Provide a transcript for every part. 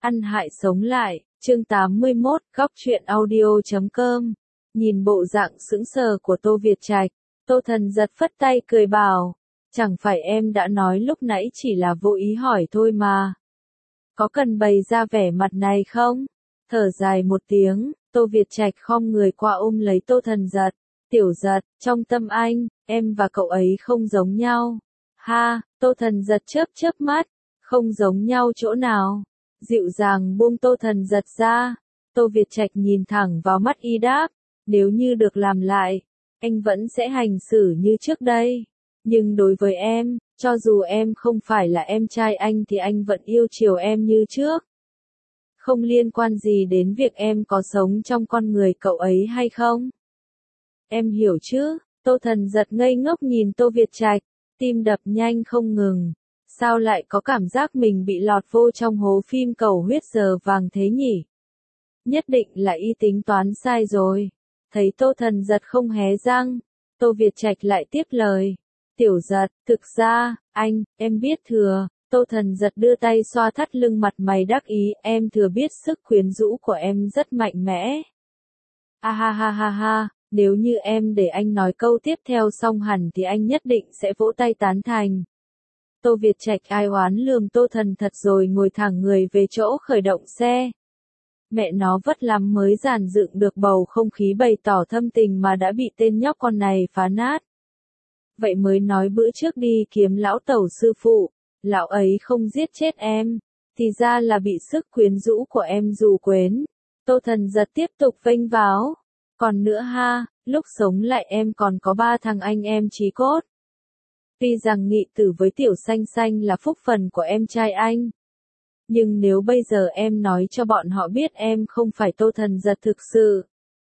Ăn hại sống lại, chương 81, góc truyện audio.com. Nhìn bộ dạng sững sờ của Tô Việt Trạch, Tô Thần giật phất tay cười bảo, chẳng phải em đã nói lúc nãy chỉ là vô ý hỏi thôi mà. Có cần bày ra vẻ mặt này không? Thở dài một tiếng, Tô Việt Trạch khom người qua ôm lấy Tô Thần giật. Tiểu giật, trong tâm anh, em và cậu ấy không giống nhau. Ha, Tô Thần giật chớp chớp mắt, không giống nhau chỗ nào? Dịu dàng buông Tô Thần giật ra. Tô Việt Trạch nhìn thẳng vào mắt y đáp, nếu như được làm lại, anh vẫn sẽ hành xử như trước đây. Nhưng đối với em, cho dù em không phải là em trai anh thì anh vẫn yêu chiều em như trước. Không liên quan gì đến việc em có sống trong con người cậu ấy hay không. Em hiểu chứ? Tô Thần giật ngây ngốc nhìn Tô Việt Trạch, tim đập nhanh không ngừng. Sao lại có cảm giác mình bị lọt vô trong hố phim cầu huyết giờ vàng thế nhỉ? Nhất định là y tính toán sai rồi. Thấy Tô Thần giật không hé răng, Tô Việt Trạch lại tiếp lời. Tiểu giật, thực ra, em biết thừa. Tô Thần giật đưa tay xoa thắt lưng mặt mày đắc ý, em thừa biết sức quyến rũ của em rất mạnh mẽ. Ha ha ha ha ha, nếu như em để anh nói câu tiếp theo xong hẳn thì anh nhất định sẽ vỗ tay tán thành. Tô Việt Trạch ai oán lườm Tô Thần thật rồi ngồi thẳng người về chỗ khởi động xe. Mẹ nó vất lắm mới dàn dựng được bầu không khí bày tỏ thâm tình mà đã bị tên nhóc con này phá nát. Vậy mới nói bữa trước đi kiếm lão tẩu sư phụ, lão ấy không giết chết em, thì ra là bị sức quyến rũ của em dụ quến. Tô Thần giật tiếp tục vênh váo. Còn nữa ha, lúc sống lại em còn có 3 thằng anh em chí cốt. Tuy rằng nghị tử với Tiểu Xanh Xanh là phúc phần của em trai anh. Nhưng nếu bây giờ em nói cho bọn họ biết em không phải Tô Thần giật thực sự,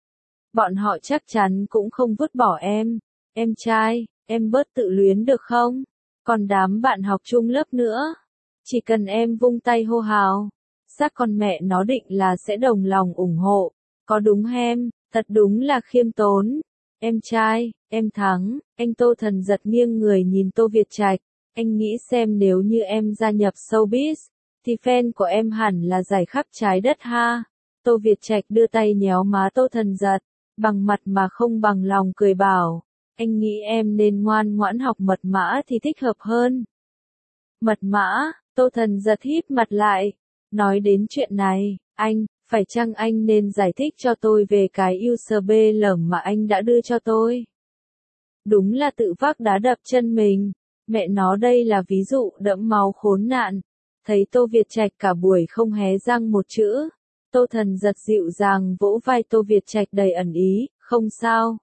bọn họ chắc chắn cũng không vứt bỏ em. Em trai, em bớt tự luyến được không? Còn đám bạn học chung lớp nữa. Chỉ cần em vung tay hô hào, xác con mẹ nó định là sẽ đồng lòng ủng hộ. Có đúng em, thật đúng là khiêm tốn. Em trai, em thắng. Anh Tô Thần giật nghiêng người nhìn Tô Việt Trạch. Anh nghĩ xem nếu như em gia nhập showbiz, thì fan của em hẳn là rải khắp trái đất ha. Tô Việt Trạch đưa tay nhéo má Tô Thần giật, bằng mặt mà không bằng lòng cười bảo, anh nghĩ em nên ngoan ngoãn học mật mã thì thích hợp hơn. Mật mã? Tô Thần giật híp mặt lại. Nói đến chuyện này, phải chăng anh nên giải thích cho tôi về cái USB mà anh đã đưa cho tôi? Đúng là tự vác đá đập chân mình. Mẹ nó đây là ví dụ đẫm máu khốn nạn. Thấy Tô Việt Trạch cả buổi không hé răng một chữ, Tô Thần giật dịu dàng vỗ vai Tô Việt Trạch đầy ẩn ý, không sao.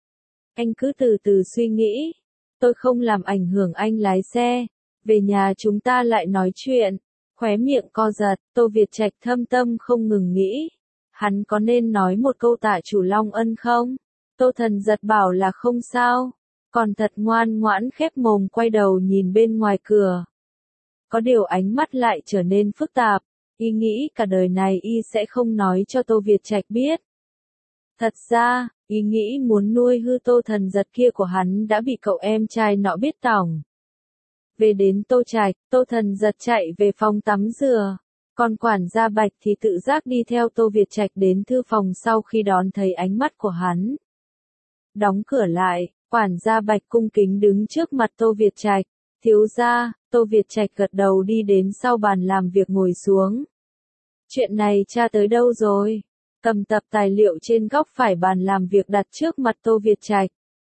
Anh cứ từ từ suy nghĩ, tôi không làm ảnh hưởng anh lái xe, về nhà chúng ta lại nói chuyện. Khóe miệng co giật, Tô Việt Trạch thâm tâm không ngừng nghĩ, hắn có nên nói một câu tạ chủ Long Ân không? Tô Thần giật bảo là không sao, còn thật ngoan ngoãn khép mồm quay đầu nhìn bên ngoài cửa. Có điều ánh mắt lại trở nên phức tạp, y nghĩ cả đời này y sẽ không nói cho Tô Việt Trạch biết. Thật ra, y nghĩ muốn nuôi hư Tô Thần giật kia của hắn đã bị cậu em trai nọ biết tỏng. Về đến Tô Trạch, Tô Thần giật chạy về phòng tắm rửa, còn quản gia Bạch thì tự giác đi theo Tô Việt Trạch đến thư phòng sau khi đón thấy ánh mắt của hắn. Đóng cửa lại, quản gia Bạch cung kính đứng trước mặt Tô Việt Trạch. Thiếu gia, Tô Việt Trạch gật đầu đi đến sau bàn làm việc ngồi xuống. Chuyện này tra tới đâu rồi? Cầm tập tài liệu trên góc phải bàn làm việc đặt trước mặt Tô Việt Trạch.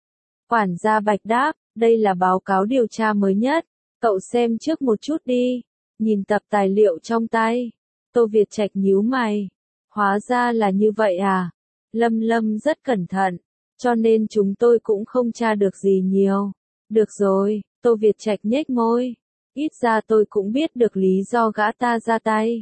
Quản gia Bạch đáp, đây là báo cáo điều tra mới nhất, cậu xem trước một chút đi. Nhìn tập tài liệu trong tay, Tô Việt Trạch nhíu mày. Hóa ra là như vậy à? Lâm rất cẩn thận, cho nên chúng tôi cũng không tra được gì nhiều. Được rồi. Tô Việt Trạch nhếch môi. Ít ra tôi cũng biết được lý do gã ta ra tay.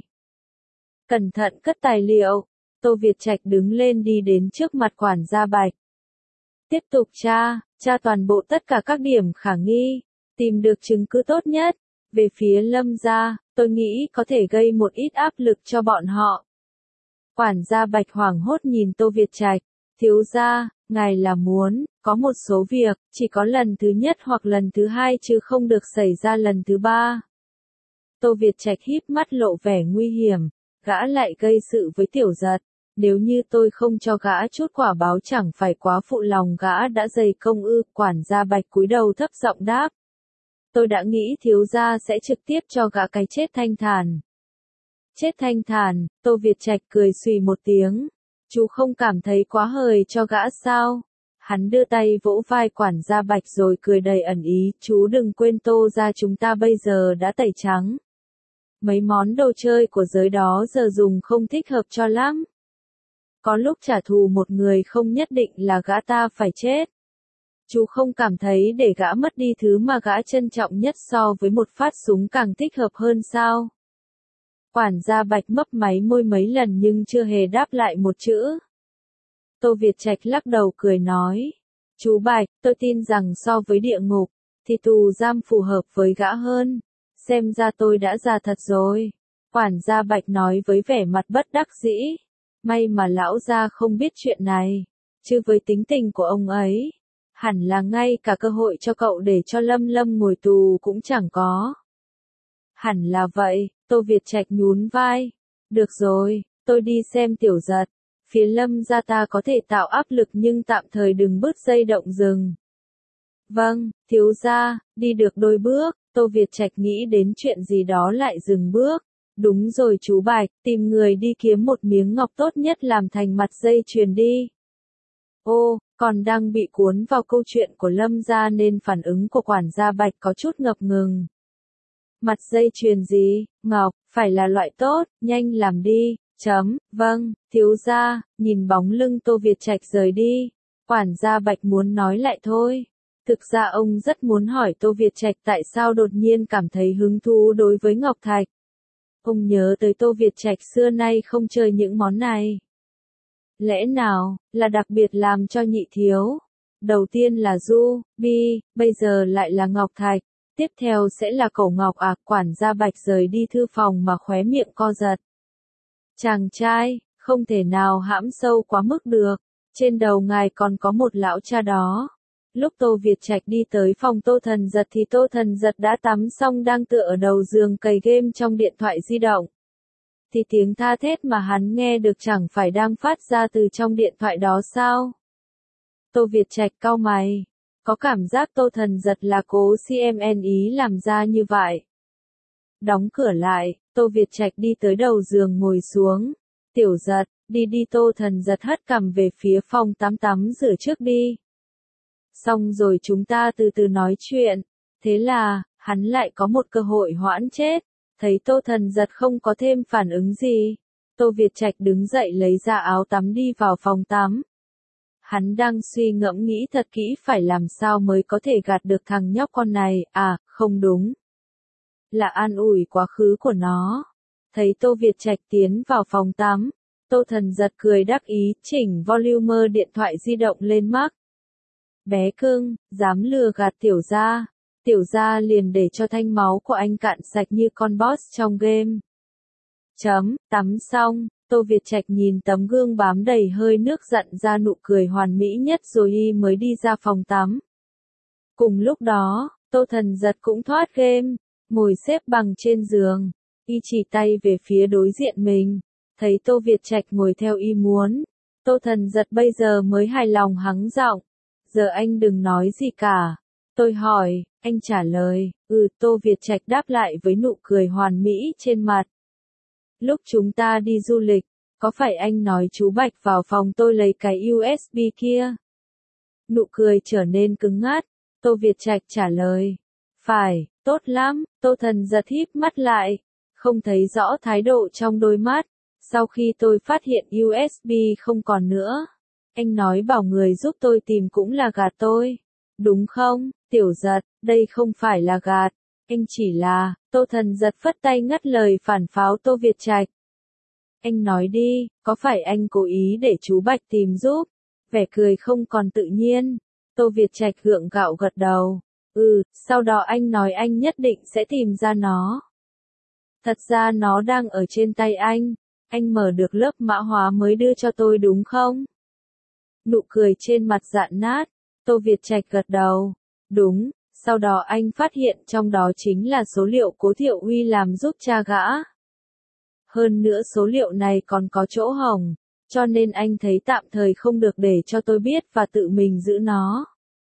Cẩn thận cất tài liệu. Tô Việt Trạch đứng lên đi đến trước mặt quản gia Bạch. Tiếp tục tra toàn bộ tất cả các điểm khả nghi, tìm được chứng cứ tốt nhất. Về phía Lâm gia, tôi nghĩ có thể gây một ít áp lực cho bọn họ. Quản gia Bạch hoảng hốt nhìn Tô Việt Trạch. Thiếu gia, ngài là muốn, có một số việc, chỉ có lần thứ nhất hoặc lần thứ hai chứ không được xảy ra lần thứ ba. Tô Việt Trạch híp mắt lộ vẻ nguy hiểm, gã lại gây sự với Tiểu Giật. Nếu như tôi không cho gã chút quả báo chẳng phải quá phụ lòng gã đã dày công ư, quản gia Bạch cúi đầu thấp giọng đáp. Tôi đã nghĩ thiếu gia sẽ trực tiếp cho gã cái chết thanh thản. Chết thanh thản, Tô Việt Trạch cười xùy một tiếng. Chú không cảm thấy quá hời cho gã sao? Hắn đưa tay vỗ vai quản gia Bạch rồi cười đầy ẩn ý, chú đừng quên Tô gia chúng ta bây giờ đã tẩy trắng. Mấy món đồ chơi của giới đó giờ dùng không thích hợp cho lắm. Có lúc trả thù một người không nhất định là gã ta phải chết. Chú không cảm thấy để gã mất đi thứ mà gã trân trọng nhất so với một phát súng càng thích hợp hơn sao? Quản gia Bạch mấp máy môi mấy lần nhưng chưa hề đáp lại một chữ. Tô Việt Trạch lắc đầu cười nói. Chú Bạch, tôi tin rằng so với địa ngục, thì tù giam phù hợp với gã hơn. Xem ra tôi đã già thật rồi. Quản gia Bạch nói với vẻ mặt bất đắc dĩ. May mà lão gia không biết chuyện này. Chứ với tính tình của ông ấy, hẳn là ngay cả cơ hội cho cậu để cho Lâm Lâm ngồi tù cũng chẳng có. Hẳn là vậy, Tô Việt Trạch nhún vai. Được rồi, tôi đi xem Tiểu Giật. Phía Lâm gia ta có thể tạo áp lực nhưng tạm thời đừng bứt dây động rừng. Vâng, thiếu gia, đi được đôi bước, Tô Việt Trạch nghĩ đến chuyện gì đó lại dừng bước. Đúng rồi chú Bạch, tìm người đi kiếm một miếng ngọc tốt nhất làm thành mặt dây chuyền đi. Ô, còn đang bị cuốn vào câu chuyện của Lâm gia nên phản ứng của quản gia Bạch có chút ngập ngừng. Mặt dây chuyền gì, ngọc, phải là loại tốt, nhanh làm đi, vâng, thiếu gia, nhìn bóng lưng Tô Việt Trạch rời đi. Quản gia Bạch muốn nói lại thôi. Thực ra ông rất muốn hỏi Tô Việt Trạch tại sao đột nhiên cảm thấy hứng thú đối với ngọc thạch. Ông nhớ tới Tô Việt Trạch xưa nay không chơi những món này. Lẽ nào, là đặc biệt làm cho nhị thiếu? Đầu tiên là ruby, bây giờ lại là ngọc thạch, tiếp theo sẽ là cổ ngọc à? Quản gia Bạch rời đi thư phòng mà khóe miệng co giật. Chàng trai, không thể nào hãm sâu quá mức được, trên đầu ngài còn có một lão cha đó. Lúc Tô Việt Trạch đi tới phòng Tô Thần Giật thì Tô Thần Giật đã tắm xong đang tựa ở đầu giường cày game trong điện thoại di động. Thì tiếng tha thét mà hắn nghe được chẳng phải đang phát ra từ trong điện thoại đó sao? Tô Việt Trạch cau mày, có cảm giác Tô Thần Giật là cố CMN ý làm ra như vậy. Đóng cửa lại, Tô Việt Trạch đi tới đầu giường ngồi xuống. Tiểu Giật, đi đi. Tô Thần Giật hất cằm về phía phòng tắm rửa trước đi. Xong rồi chúng ta từ từ nói chuyện. Thế là, hắn lại có một cơ hội hoãn chết. Thấy Tô Thần Giật không có thêm phản ứng gì, Tô Việt Trạch đứng dậy lấy ra áo tắm đi vào phòng tắm. Hắn đang suy ngẫm nghĩ thật kỹ phải làm sao mới có thể gạt được thằng nhóc con này, à, không đúng. Là an ủi quá khứ của nó. Thấy Tô Việt Trạch tiến vào phòng tắm, Tô Thần Giật cười đắc ý, chỉnh volume điện thoại di động lên max. Bé cưng, dám lừa gạt tiểu gia liền để cho thanh máu của anh cạn sạch như con boss trong game. Tắm xong, Tô Việt Trạch nhìn tấm gương bám đầy hơi nước giận ra nụ cười hoàn mỹ nhất rồi y mới đi ra phòng tắm. Cùng lúc đó, Tô Thần Giật cũng thoát game, ngồi xếp bằng trên giường, y chỉ tay về phía đối diện mình, thấy Tô Việt Trạch ngồi theo y muốn. Tô Thần Giật bây giờ mới hài lòng hắng giọng, giờ anh đừng nói gì cả. Tôi hỏi, anh trả lời, Tô Việt Trạch đáp lại với nụ cười hoàn mỹ trên mặt. Lúc chúng ta đi du lịch, có phải anh nói chú Bạch vào phòng tôi lấy cái USB kia? Nụ cười trở nên cứng ngắt, Tô Việt Trạch trả lời. Phải, tốt lắm. Tô Thần Giật híp mắt lại, không thấy rõ thái độ trong đôi mắt. Sau khi tôi phát hiện USB không còn nữa, anh nói bảo người giúp tôi tìm cũng là gạt tôi. Đúng không, Tiểu Giật, đây không phải là gạt, anh chỉ là, Tô Thần Giật phất tay ngắt lời phản pháo Tô Việt Trạch. Anh nói đi, có phải anh cố ý để chú Bạch tìm giúp? Vẻ cười không còn tự nhiên. Tô Việt Trạch gượng gạo gật đầu. Sau đó anh nói anh nhất định sẽ tìm ra nó. Thật ra nó đang ở trên tay anh mở được lớp mã hóa mới đưa cho tôi đúng không? Nụ cười trên mặt dạn nát, Tô Việt Trạch gật đầu. Đúng, sau đó anh phát hiện trong đó chính là số liệu Cố Thiệu Uy làm giúp cha gã. Hơn nữa số liệu này còn có chỗ hổng, cho nên anh thấy tạm thời không được để cho tôi biết và tự mình giữ nó.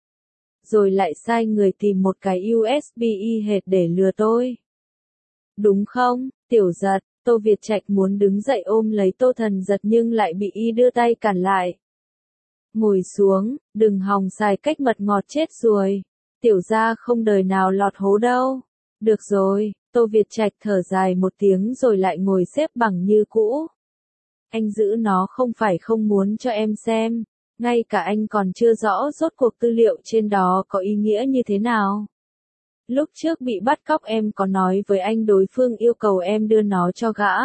Rồi lại sai người tìm một cái USB hệt để lừa tôi. Đúng không, Tiểu Giật? Tô Việt Trạch muốn đứng dậy ôm lấy Tô Thần Giật nhưng lại bị y đưa tay cản lại. Ngồi xuống, đừng hòng xài cách mật ngọt chết rồi. Tiểu gia không đời nào lọt hố đâu. Được rồi, Tô Việt Trạch thở dài một tiếng rồi lại ngồi xếp bằng như cũ. Anh giữ nó không phải không muốn cho em xem, ngay cả anh còn chưa rõ rốt cuộc tư liệu trên đó có ý nghĩa như thế nào. Lúc trước bị bắt cóc em có nói với anh đối phương yêu cầu em đưa nó cho gã.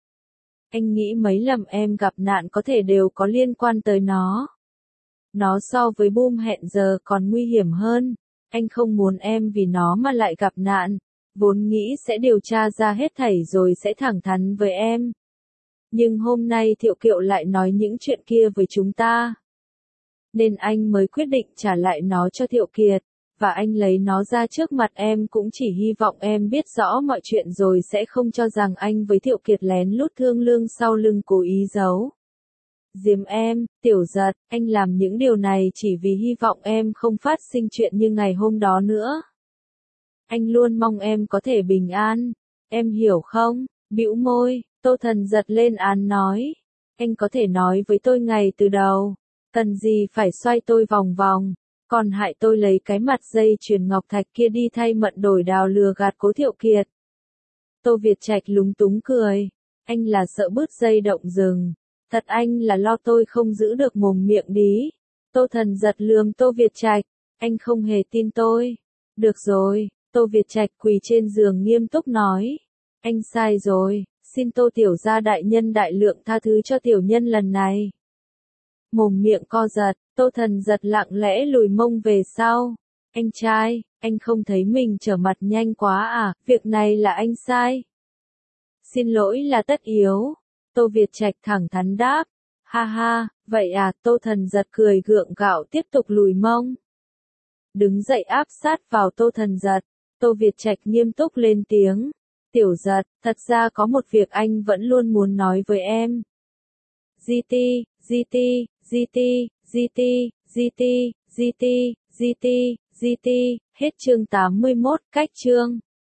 Anh nghĩ mấy lần em gặp nạn có thể đều có liên quan tới nó. Nó so với Boom hẹn giờ còn nguy hiểm hơn. Anh không muốn em vì nó mà lại gặp nạn. Vốn nghĩ sẽ điều tra ra hết thảy rồi sẽ thẳng thắn với em. Nhưng hôm nay Thiệu Kiệu lại nói những chuyện kia với chúng ta. Nên anh mới quyết định trả lại nó cho Thiệu Kiệt. Và anh lấy nó ra trước mặt em cũng chỉ hy vọng em biết rõ mọi chuyện rồi sẽ không cho rằng anh với Thiệu Kiệt lén lút thương lương sau lưng cố ý giấu giếm em. Tiểu Giật, anh làm những điều này chỉ vì hy vọng em không phát sinh chuyện như ngày hôm đó nữa. Anh luôn mong em có thể bình an, em hiểu không? Bĩu môi, Tô Thần Giật lên án nói. Anh có thể nói với tôi ngay từ đầu, cần gì phải xoay tôi vòng vòng, còn hại tôi lấy cái mặt dây chuyền ngọc thạch kia đi thay mận đổi đào lừa gạt Cố Thiệu Kiệt. Tô Việt Trạch lúng túng cười, anh là sợ bứt dây động rừng, thật anh là lo tôi không giữ được mồm miệng đí. Tô Thần Giật lườm Tô Việt Trạch, anh không hề tin tôi. Được rồi, Tô Việt Trạch quỳ trên giường nghiêm túc nói, anh sai rồi, xin Tô tiểu gia đại nhân đại lượng tha thứ cho tiểu nhân lần này. Mồm miệng co giật, Tô Thần Giật lặng lẽ lùi mông về sau. Anh trai, anh không thấy mình trở mặt nhanh quá à, việc này là anh sai. Xin lỗi là tất yếu. Tô Việt Trạch thẳng thắn đáp. Ha ha, vậy à, Tô Thần Giật cười gượng gạo tiếp tục lùi mông. Đứng dậy áp sát vào Tô Thần Giật. Tô Việt Trạch nghiêm túc lên tiếng. Tiểu Giật, thật ra có một việc anh vẫn luôn muốn nói với em. GT, GT, GT, GT, GT, GT, GT, GT, hết chương 81, cách chương.